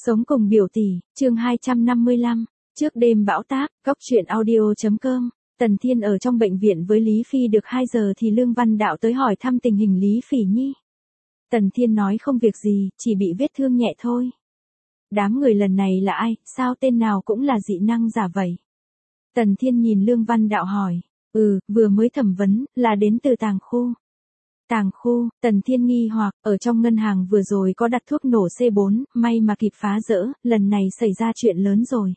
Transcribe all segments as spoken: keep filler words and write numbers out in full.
Sống cùng biểu tỷ, chương hai trăm năm mươi lăm, trước đêm bão táp, góc truyện audio chấm com. Tần Thiên ở trong bệnh viện với Lý Phi được hai giờ thì Lương Văn Đạo tới hỏi thăm tình hình Lý Phỉ Nhi. Tần Thiên nói không việc gì, chỉ bị vết thương nhẹ thôi. Đám người lần này là ai, sao tên nào cũng là dị năng giả vậy? Tần Thiên nhìn Lương Văn Đạo hỏi, ừ, vừa mới thẩm vấn, là đến từ tàng khu. Tàng khu, Tần Thiên nghi hoặc, ở trong ngân hàng vừa rồi có đặt thuốc nổ C bốn, may mà kịp phá rỡ, lần này xảy ra chuyện lớn rồi.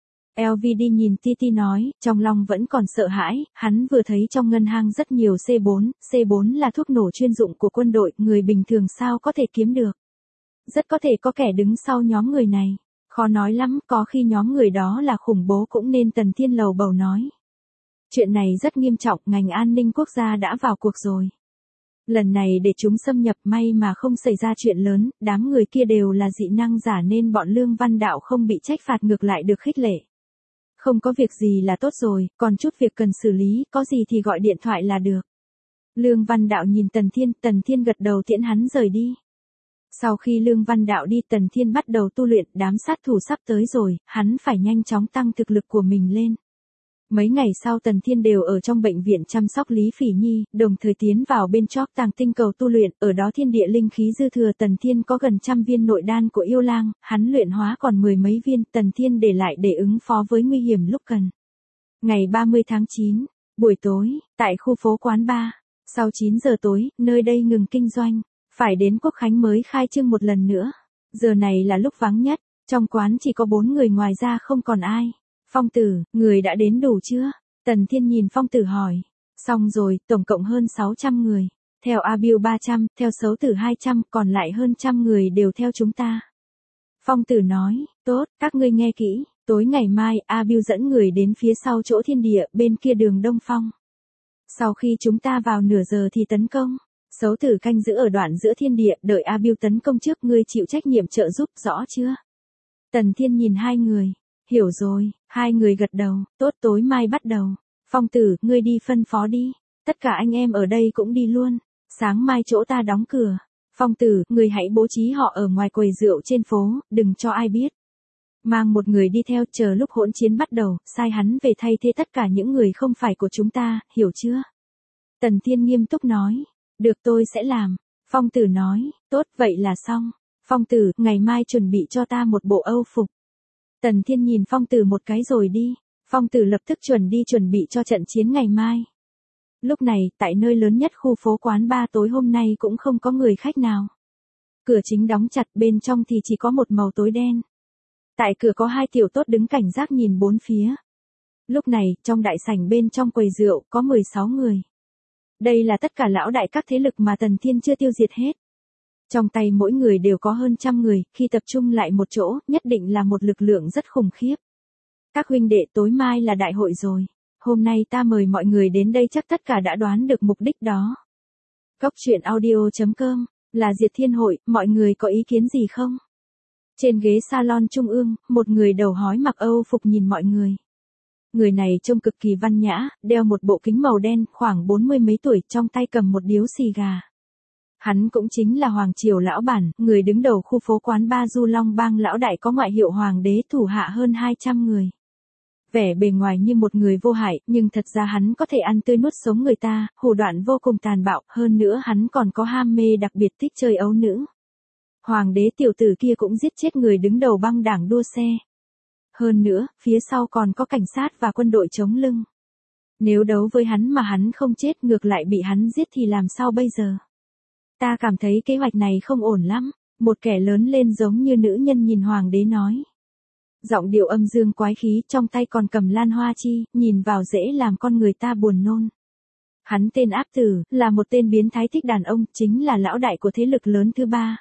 lờ vê đê nhìn Titi nói, trong lòng vẫn còn sợ hãi, hắn vừa thấy trong ngân hàng rất nhiều C bốn, C bốn là thuốc nổ chuyên dụng của quân đội, người bình thường sao có thể kiếm được. Rất có thể có kẻ đứng sau nhóm người này, khó nói lắm, có khi nhóm người đó là khủng bố cũng nên. Tần Thiên lầu bầu nói. Chuyện này rất nghiêm trọng, ngành an ninh quốc gia đã vào cuộc rồi. Lần này để chúng xâm nhập may mà không xảy ra chuyện lớn, đám người kia đều là dị năng giả nên bọn Lương Văn Đạo không bị trách phạt ngược lại được khích lệ. Không có việc gì là tốt rồi, còn chút việc cần xử lý, có gì thì gọi điện thoại là được. Lương Văn Đạo nhìn Tần Thiên, Tần Thiên gật đầu tiễn hắn rời đi. Sau khi Lương Văn Đạo đi, Tần Thiên bắt đầu tu luyện, đám sát thủ sắp tới rồi, hắn phải nhanh chóng tăng thực lực của mình lên. Mấy ngày sau Tần Thiên đều ở trong bệnh viện chăm sóc Lý Phỉ Nhi, đồng thời tiến vào bên chóp tàng tinh cầu tu luyện, ở đó thiên địa linh khí dư thừa. Tần Thiên có gần trăm viên nội đan của yêu lang, hắn luyện hóa còn mười mấy viên, Tần Thiên để lại để ứng phó với nguy hiểm lúc cần. Ngày ba mươi tháng chín, buổi tối, tại khu phố Quán Ba, sau chín giờ tối, nơi đây ngừng kinh doanh, phải đến Quốc Khánh mới khai trương một lần nữa. Giờ này là lúc vắng nhất, trong quán chỉ có bốn người ngoài ra không còn ai. Phong Tử, người đã đến đủ chưa? Tần Thiên nhìn Phong Tử hỏi. Xong rồi, tổng cộng hơn sáu trăm người. Theo A Biu ba trăm, theo Sấu Tử hai trăm, còn lại hơn trăm người đều theo chúng ta. Phong Tử nói, tốt, các ngươi nghe kỹ, tối ngày mai A Biu dẫn người đến phía sau chỗ thiên địa, bên kia đường Đông Phong. Sau khi chúng ta vào nửa giờ thì tấn công. Sấu Tử canh giữ ở đoạn giữa thiên địa, đợi A Biu tấn công trước, ngươi chịu trách nhiệm trợ giúp, rõ chưa? Tần Thiên nhìn hai người. Hiểu rồi, hai người gật đầu, tốt, tối mai bắt đầu. Phong Tử, ngươi đi phân phó đi. Tất cả anh em ở đây cũng đi luôn. Sáng mai chỗ ta đóng cửa. Phong Tử, ngươi hãy bố trí họ ở ngoài quầy rượu trên phố, đừng cho ai biết. Mang một người đi theo, chờ lúc hỗn chiến bắt đầu, sai hắn về thay thế tất cả những người không phải của chúng ta, hiểu chưa? Tần Thiên nghiêm túc nói. Được, tôi sẽ làm. Phong Tử nói, tốt, vậy là xong. Phong Tử, ngày mai chuẩn bị cho ta một bộ âu phục. Tần Thiên nhìn Phong Tử một cái rồi đi. Phong Tử lập tức chuẩn đi chuẩn bị cho trận chiến ngày mai. Lúc này, tại nơi lớn nhất khu phố Quán Ba tối hôm nay cũng không có người khách nào. Cửa chính đóng chặt, bên trong thì chỉ có một màu tối đen. Tại cửa có hai tiểu tốt đứng cảnh giác nhìn bốn phía. Lúc này, trong đại sảnh bên trong quầy rượu có mười sáu người. Đây là tất cả lão đại các thế lực mà Tần Thiên chưa tiêu diệt hết. Trong tay mỗi người đều có hơn trăm người, khi tập trung lại một chỗ, nhất định là một lực lượng rất khủng khiếp. Các huynh đệ, tối mai là đại hội rồi. Hôm nay ta mời mọi người đến đây chắc tất cả đã đoán được mục đích đó. Góc truyện audio chấm com, là Diệt Thiên hội, mọi người có ý kiến gì không? Trên ghế salon trung ương, một người đầu hói mặc âu phục nhìn mọi người. Người này trông cực kỳ văn nhã, đeo một bộ kính màu đen, khoảng bốn mươi mấy tuổi, trong tay cầm một điếu xì gà. Hắn cũng chính là Hoàng Triều lão bản, người đứng đầu khu phố Quán Ba Du Long Bang, lão đại có ngoại hiệu Hoàng đế, thủ hạ hơn hai trăm người. Vẻ bề ngoài như một người vô hại, nhưng thật ra hắn có thể ăn tươi nuốt sống người ta, thủ đoạn vô cùng tàn bạo, hơn nữa hắn còn có ham mê đặc biệt thích chơi ấu nữ. Hoàng đế tiểu tử kia cũng giết chết người đứng đầu băng đảng đua xe. Hơn nữa, phía sau còn có cảnh sát và quân đội chống lưng. Nếu đấu với hắn mà hắn không chết, ngược lại bị hắn giết thì làm sao bây giờ? Ta cảm thấy kế hoạch này không ổn lắm. Một kẻ lớn lên giống như nữ nhân nhìn Hoàng đế nói. Giọng điệu âm dương quái khí, trong tay còn cầm lan hoa chi, nhìn vào dễ làm con người ta buồn nôn. Hắn tên Áp Tử, là một tên biến thái thích đàn ông, chính là lão đại của thế lực lớn thứ ba.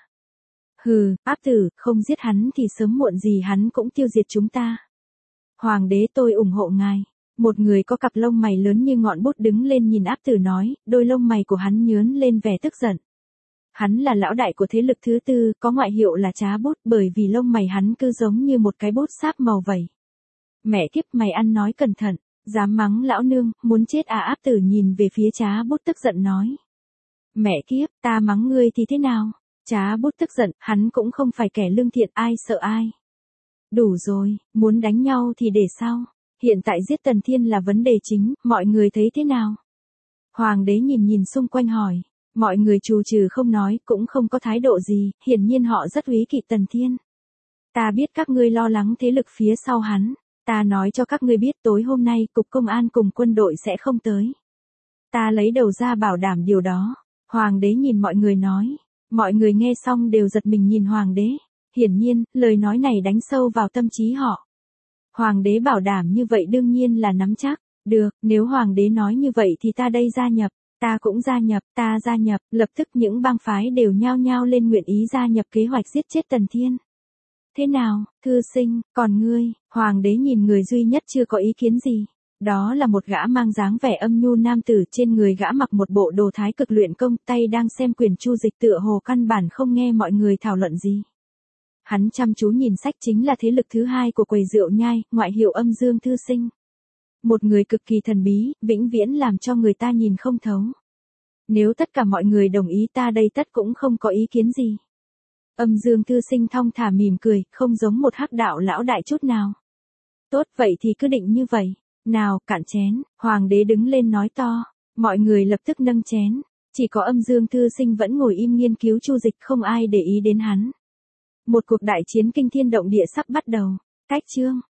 Hừ, Áp Tử, không giết hắn thì sớm muộn gì hắn cũng tiêu diệt chúng ta. Hoàng đế, tôi ủng hộ ngài. Một người có cặp lông mày lớn như ngọn bút đứng lên nhìn Áp Tử nói, đôi lông mày của hắn nhớn lên vẻ tức giận. Hắn là lão đại của thế lực thứ tư, có ngoại hiệu là Trá Bút, bởi vì lông mày hắn cứ giống như một cái bút sáp màu vậy. Mẹ kiếp, mày ăn nói cẩn thận, dám mắng lão nương, muốn chết à? Áp Tử nhìn về phía Trá Bút tức giận nói. Mẹ kiếp, ta mắng ngươi thì thế nào? Trá Bút tức giận, hắn cũng không phải kẻ lương thiện, ai sợ ai. Đủ rồi, muốn đánh nhau thì để sau. Hiện tại giết Tần Thiên là vấn đề chính, mọi người thấy thế nào? Hoàng đế nhìn nhìn xung quanh hỏi. Mọi người trù trừ không nói, cũng không có thái độ gì, hiển nhiên họ rất úy kỵ Tần Thiên. Ta biết các ngươi lo lắng thế lực phía sau hắn. Ta nói cho các ngươi biết tối hôm nay cục công an cùng quân đội sẽ không tới. Ta lấy đầu ra bảo đảm điều đó. Hoàng đế nhìn mọi người nói. Mọi người nghe xong đều giật mình nhìn hoàng đế. Hiển nhiên, lời nói này đánh sâu vào tâm trí họ. Hoàng đế bảo đảm như vậy đương nhiên là nắm chắc. Được, nếu hoàng đế nói như vậy thì ta đây gia nhập. Ta cũng gia nhập, ta gia nhập, lập tức những bang phái đều nhao nhao lên nguyện ý gia nhập kế hoạch giết chết Tần Thiên. Thế nào, thư sinh, còn ngươi? Hoàng đế nhìn người duy nhất chưa có ý kiến gì. Đó là một gã mang dáng vẻ âm nhu nam tử, trên người gã mặc một bộ đồ thái cực luyện công, tay đang xem quyển chu dịch tựa hồ căn bản không nghe mọi người thảo luận gì. Hắn chăm chú nhìn sách, chính là thế lực thứ hai của quầy rượu nhai, ngoại hiệu Âm Dương Thư Sinh. Một người cực kỳ thần bí, vĩnh viễn làm cho người ta nhìn không thấu. Nếu tất cả mọi người đồng ý ta đây tất cũng không có ý kiến gì. Âm Dương Thư Sinh thong thả mỉm cười, không giống một hắc đạo lão đại chút nào. Tốt, vậy thì cứ định như vậy. Nào, cạn chén. Hoàng đế đứng lên nói to. Mọi người lập tức nâng chén. Chỉ có Âm Dương Thư Sinh vẫn ngồi im nghiên cứu chu dịch, không ai để ý đến hắn. Một cuộc đại chiến kinh thiên động địa sắp bắt đầu. Cách chương.